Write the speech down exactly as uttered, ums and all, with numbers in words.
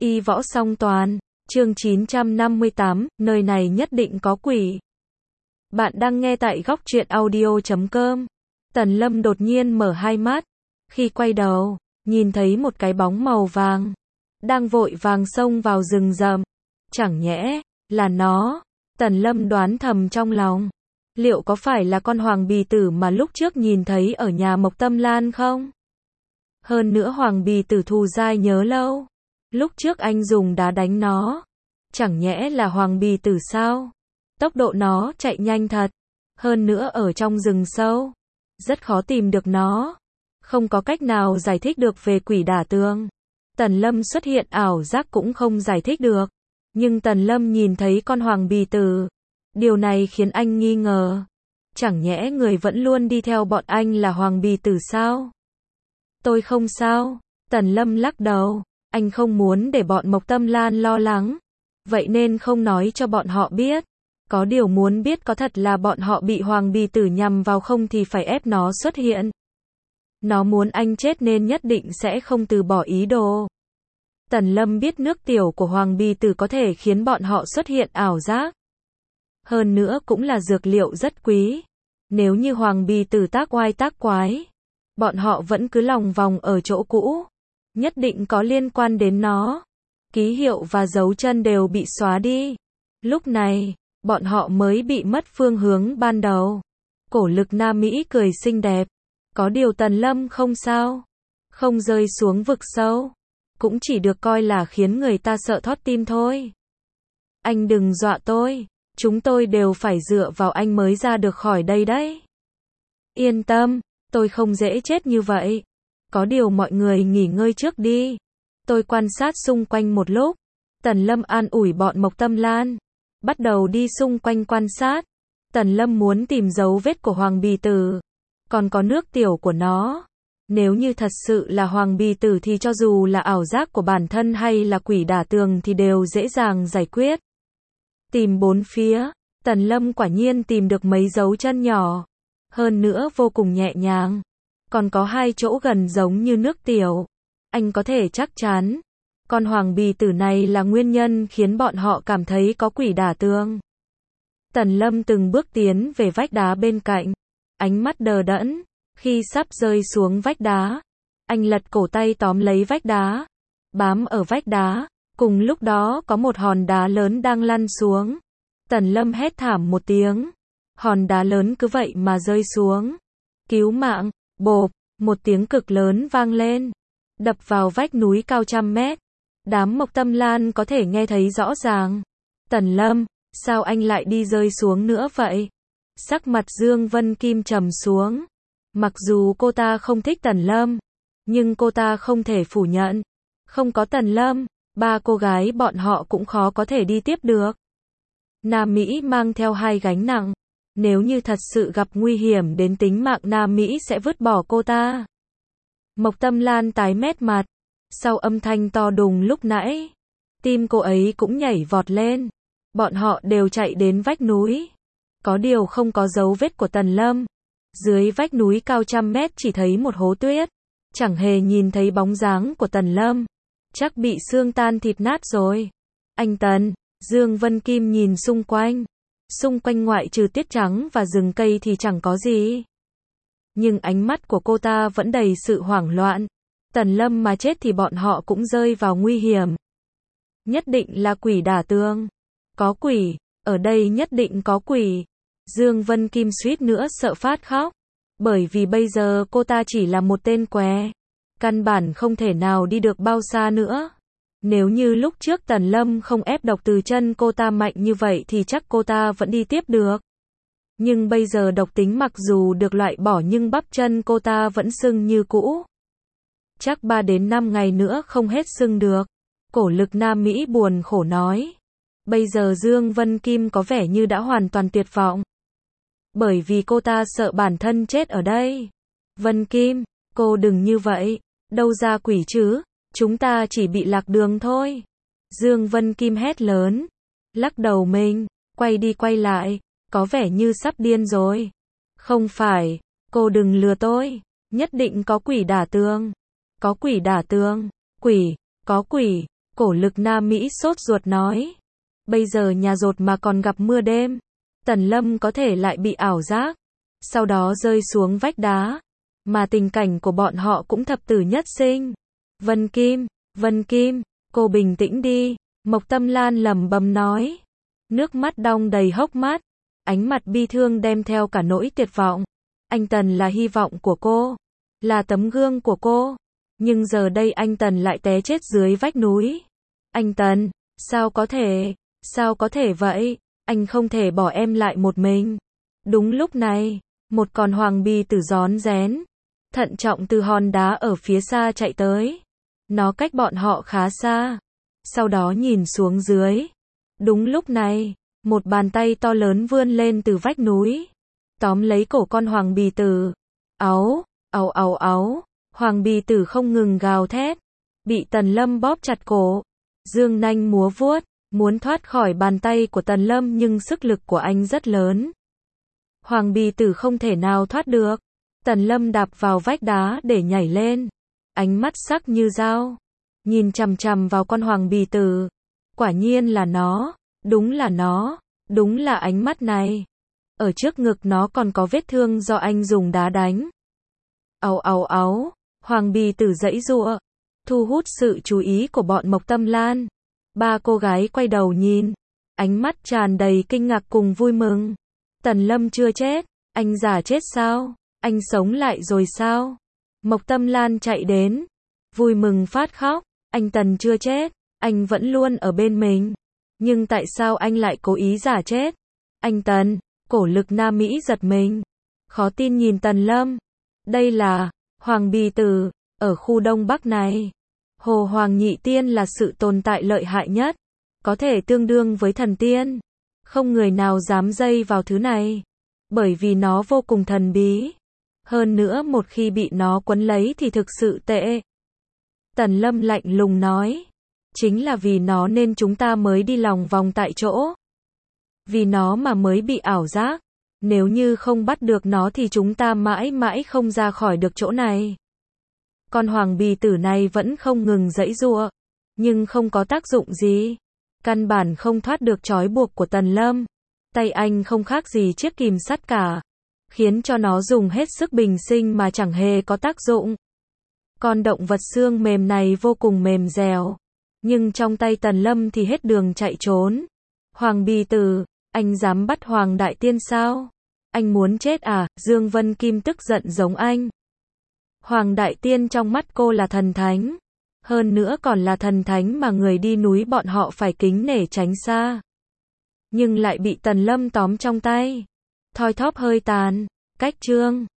Y võ song toàn, chương chín trăm năm mươi tám, nơi này nhất định có quỷ. Bạn đang nghe tại góc truyện audio chấm com. Tần Lâm đột nhiên mở hai mắt. Khi quay đầu, nhìn thấy một cái bóng màu vàng. Đang vội vàng xông vào rừng rậm. Chẳng nhẽ, là nó. Tần Lâm đoán thầm trong lòng. Liệu có phải là con hoàng bì tử mà lúc trước nhìn thấy ở nhà Mộc Tâm Lan không? Hơn nữa hoàng bì tử thù dai nhớ lâu. Lúc trước anh dùng đá đánh nó. Chẳng nhẽ là hoàng bì tử sao? Tốc độ nó chạy nhanh thật. Hơn nữa ở trong rừng sâu. Rất khó tìm được nó. Không có cách nào giải thích được về quỷ đả tường. Tần Lâm xuất hiện ảo giác cũng không giải thích được. Nhưng Tần Lâm nhìn thấy con hoàng bì tử. Điều này khiến anh nghi ngờ. Chẳng nhẽ người vẫn luôn đi theo bọn anh là hoàng bì tử sao? Tôi không sao. Tần Lâm lắc đầu. Anh không muốn để bọn Mộc Tâm Lan lo lắng. Vậy nên không nói cho bọn họ biết. Có điều muốn biết có thật là bọn họ bị hoàng bì tử nhằm vào không thì phải ép nó xuất hiện. Nó muốn anh chết nên nhất định sẽ không từ bỏ ý đồ. Tần Lâm biết nước tiểu của hoàng bì tử có thể khiến bọn họ xuất hiện ảo giác. Hơn nữa cũng là dược liệu rất quý. Nếu như hoàng bì tử tác oai tác quái, bọn họ vẫn cứ lòng vòng ở chỗ cũ. Nhất định có liên quan đến nó. Ký hiệu và dấu chân đều bị xóa đi. Lúc này, bọn họ mới bị mất phương hướng ban đầu. Cổ Lực Nam Mỹ cười xinh đẹp. Có điều Tần Lâm không sao. Không rơi xuống vực sâu. Cũng chỉ được coi là khiến người ta sợ thót tim thôi. Anh đừng dọa tôi. Chúng tôi đều phải dựa vào anh mới ra được khỏi đây đấy. Yên tâm, tôi không dễ chết như vậy. Có điều mọi người nghỉ ngơi trước đi. Tôi quan sát xung quanh một lúc. Tần Lâm an ủi bọn Mộc Tâm Lan. Bắt đầu đi xung quanh quan sát. Tần Lâm muốn tìm dấu vết của hoàng bì tử. Còn có nước tiểu của nó. Nếu như thật sự là hoàng bì tử thì cho dù là ảo giác của bản thân hay là quỷ đả tường thì đều dễ dàng giải quyết. Tìm bốn phía. Tần Lâm quả nhiên tìm được mấy dấu chân nhỏ. Hơn nữa vô cùng nhẹ nhàng. Còn có hai chỗ gần giống như nước tiểu. Anh có thể chắc chắn. Con hoàng bì tử này là nguyên nhân khiến bọn họ cảm thấy có quỷ đả tường. Tần Lâm từng bước tiến về vách đá bên cạnh. Ánh mắt đờ đẫn. Khi sắp rơi xuống vách đá, anh lật cổ tay tóm lấy vách đá. Bám ở vách đá. Cùng lúc đó có một hòn đá lớn đang lăn xuống. Tần Lâm hét thảm một tiếng. Hòn đá lớn cứ vậy mà rơi xuống. Cứu mạng. Bộp. Một tiếng cực lớn vang lên. Đập vào vách núi cao trăm mét. Đám Mộc Tâm Lan có thể nghe thấy rõ ràng. Tần Lâm, sao anh lại đi rơi xuống nữa vậy? Sắc mặt Dương Vân Kim trầm xuống. Mặc dù cô ta không thích Tần Lâm, nhưng cô ta không thể phủ nhận. Không có Tần Lâm, ba cô gái bọn họ cũng khó có thể đi tiếp được. Nam Mỹ mang theo hai gánh nặng. Nếu như thật sự gặp nguy hiểm đến tính mạng Nam Mỹ sẽ vứt bỏ cô ta. Mộc Tâm Lan tái mét mặt. Sau âm thanh to đùng lúc nãy, tim cô ấy cũng nhảy vọt lên. Bọn họ đều chạy đến vách núi. Có điều không có dấu vết của Tần Lâm. Dưới vách núi cao trăm mét chỉ thấy một hố tuyết. Chẳng hề nhìn thấy bóng dáng của Tần Lâm. Chắc bị xương tan thịt nát rồi. Anh Tần, Dương Vân Kim nhìn xung quanh. Xung quanh ngoại trừ tiết trắng và rừng cây thì chẳng có gì. Nhưng ánh mắt của cô ta vẫn đầy sự hoảng loạn. Tần Lâm mà chết thì bọn họ cũng rơi vào nguy hiểm. Nhất định là quỷ đả tường. Có quỷ, ở đây nhất định có quỷ. Dương Vân Kim suýt nữa sợ phát khóc. Bởi vì bây giờ cô ta chỉ là một tên què. Căn bản không thể nào đi được bao xa nữa. Nếu như lúc trước Tần Lâm không ép độc từ chân cô ta mạnh như vậy thì chắc cô ta vẫn đi tiếp được. Nhưng bây giờ độc tính mặc dù được loại bỏ nhưng bắp chân cô ta vẫn sưng như cũ. Chắc ba đến năm ngày nữa không hết sưng được. Cổ Lực Nam Mỹ buồn khổ nói. Bây giờ Dương Vân Kim có vẻ như đã hoàn toàn tuyệt vọng. Bởi vì cô ta sợ bản thân chết ở đây. Vân Kim, cô đừng như vậy. Đâu ra quỷ chứ, chúng ta chỉ bị lạc đường thôi. Dương Vân Kim hét lớn. Lắc đầu mình, quay đi quay lại, có vẻ như sắp điên rồi. Không phải, cô đừng lừa tôi, nhất định có quỷ đả tường. Có quỷ đả tường, quỷ, có quỷ, Cổ Lực Nam Mỹ sốt ruột nói. Bây giờ nhà rột mà còn gặp mưa đêm. Tần Lâm có thể lại bị ảo giác. Sau đó rơi xuống vách đá. Mà tình cảnh của bọn họ cũng thập tử nhất sinh. Vân Kim, Vân Kim, cô bình tĩnh đi. Mộc Tâm Lan lẩm bẩm nói. Nước mắt đong đầy hốc mắt. Ánh mặt bi thương đem theo cả nỗi tuyệt vọng. Anh Tần là hy vọng của cô. Là tấm gương của cô. Nhưng giờ đây anh Tần lại té chết dưới vách núi. Anh Tần, sao có thể, sao có thể vậy? Anh không thể bỏ em lại một mình. Đúng lúc này, một con hoàng bì tử rón rén, thận trọng từ hòn đá ở phía xa chạy tới. Nó cách bọn họ khá xa. Sau đó nhìn xuống dưới. Đúng lúc này, một bàn tay to lớn vươn lên từ vách núi, tóm lấy cổ con hoàng bì tử. Áu, áu áu áu, hoàng bì tử không ngừng gào thét, bị Tần Lâm bóp chặt cổ, dương nanh múa vuốt, muốn thoát khỏi bàn tay của Tần Lâm nhưng sức lực của anh rất lớn. Hoàng bì tử không thể nào thoát được. Tần Lâm đạp vào vách đá để nhảy lên, ánh mắt sắc như dao, nhìn chằm chằm vào con hoàng bì tử. Quả nhiên là nó, đúng là nó, đúng là ánh mắt này. Ở trước ngực nó còn có vết thương do anh dùng đá đánh. Ào ào áo, hoàng bì tử giãy giụa, thu hút sự chú ý của bọn Mộc Tâm Lan. Ba cô gái quay đầu nhìn, ánh mắt tràn đầy kinh ngạc cùng vui mừng. Tần Lâm chưa chết, anh giả chết sao? Anh sống lại rồi sao? Mộc Tâm Lan chạy đến, vui mừng phát khóc. Anh Tần chưa chết, anh vẫn luôn ở bên mình. Nhưng tại sao anh lại cố ý giả chết? Anh Tần, Cổ Lực Nam Mỹ giật mình, khó tin nhìn Tần Lâm. Đây là hoàng bì tử. Ở khu Đông Bắc này, Hồ Hoàng Nhị Tiên là sự tồn tại lợi hại nhất, có thể tương đương với thần tiên. Không người nào dám dây vào thứ này, bởi vì nó vô cùng thần bí. Hơn nữa một khi bị nó quấn lấy thì thực sự tệ. Tần Lâm lạnh lùng nói. Chính là vì nó nên chúng ta mới đi lòng vòng tại chỗ. Vì nó mà mới bị ảo giác. Nếu như không bắt được nó thì chúng ta mãi mãi không ra khỏi được chỗ này. Con hoàng bì tử này vẫn không ngừng giãy giụa, nhưng không có tác dụng gì. Căn bản không thoát được trói buộc của Tần Lâm. Tay anh không khác gì chiếc kìm sắt cả, khiến cho nó dùng hết sức bình sinh mà chẳng hề có tác dụng. Con động vật xương mềm này vô cùng mềm dẻo, nhưng trong tay Tần Lâm thì hết đường chạy trốn. Hoàng bì tử, anh dám bắt Hoàng Đại Tiên sao? Anh muốn chết à? Dương Vân Kim tức giận giống anh. Hoàng Đại Tiên trong mắt cô là thần thánh, hơn nữa còn là thần thánh mà người đi núi bọn họ phải kính nể tránh xa. Nhưng lại bị Tần Lâm tóm trong tay, thoi thóp hơi tàn, cách chương.